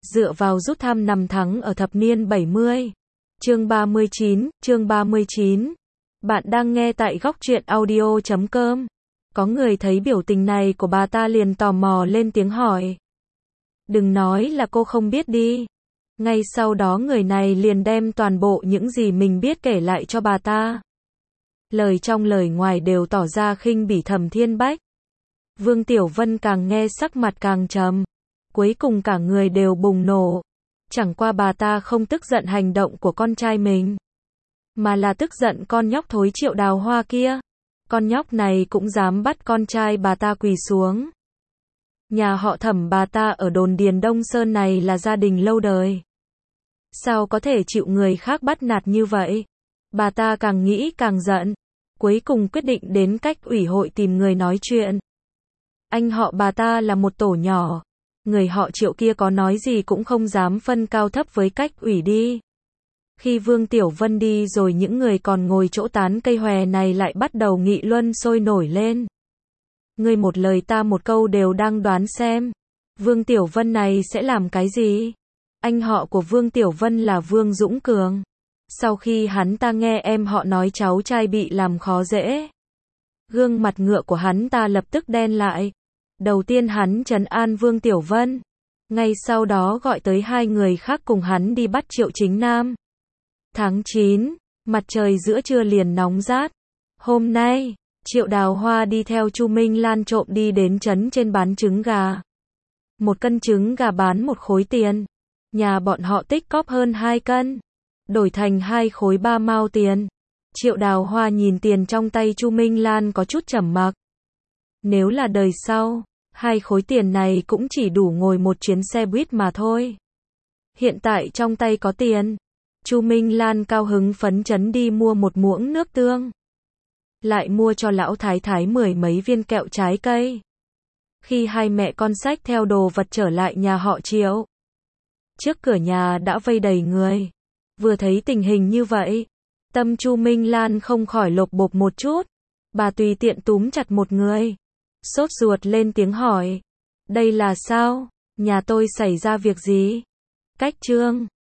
Dựa vào rút thăm năm thắng ở thập niên 70. Chương 39. Bạn đang nghe tại góc truyện audio.com. Có người thấy biểu tình này của bà ta liền tò mò lên tiếng hỏi. Đừng nói là cô không biết đi. Ngay sau đó người này liền đem toàn bộ những gì mình biết kể lại cho bà ta. Lời trong lời ngoài đều tỏ ra khinh bỉ Thẩm Thiên Bách. Vương Tiểu Vân càng nghe sắc mặt càng trầm. Cuối cùng cả người đều bùng nổ. Chẳng qua bà ta không tức giận hành động của con trai mình, mà là tức giận con nhóc thối Triệu Đào Hoa kia. Con nhóc này cũng dám bắt con trai bà ta quỳ xuống. Nhà họ Thẩm bà ta ở đồn Điền Đông Sơn này là gia đình lâu đời. Sao có thể chịu người khác bắt nạt như vậy? Bà ta càng nghĩ càng giận. Cuối cùng quyết định đến cách ủy hội tìm người nói chuyện. Anh họ bà ta là một tổ nhỏ. Người họ Triệu kia có nói gì cũng không dám phân cao thấp với cách ủy đi. Khi Vương Tiểu Vân đi rồi những người còn ngồi chỗ tán cây hòe này lại bắt đầu nghị luận sôi nổi lên. Người một lời ta một câu đều đang đoán xem Vương Tiểu Vân này sẽ làm cái gì. Anh họ của Vương Tiểu Vân là Vương Dũng Cường. Sau khi hắn ta nghe em họ nói cháu trai bị làm khó dễ, gương mặt ngựa của hắn ta lập tức đen lại. Đầu tiên hắn trấn an Vương Tiểu Vân, ngay sau đó gọi tới hai người khác cùng hắn đi bắt Triệu Chính Nam. Tháng 9, mặt trời giữa trưa liền nóng rát. Hôm nay, Triệu Đào Hoa đi theo Chu Minh Lan trộm đi đến trấn trên bán trứng gà. Một cân trứng gà bán 1 khối tiền. Nhà bọn họ tích cóp hơn 2 cân, đổi thành 2 khối 3 mao tiền. Triệu Đào Hoa nhìn tiền trong tay Chu Minh Lan có chút trầm mặc. Nếu là đời sau, 2 khối tiền này cũng chỉ đủ ngồi một chuyến xe buýt mà thôi. Hiện tại trong tay có tiền. Chu Minh Lan cao hứng phấn chấn đi mua một muỗng nước tương. Lại mua cho lão thái thái 10 mấy viên kẹo trái cây. Khi hai mẹ con xách theo đồ vật trở lại nhà họ Triệu, trước cửa nhà đã vây đầy người. Vừa thấy tình hình như vậy, tâm Chu Minh Lan không khỏi lột bột một chút. Bà tùy tiện túm chặt một người, sốt ruột lên tiếng hỏi. Đây là sao? Nhà tôi xảy ra việc gì? Cách Trương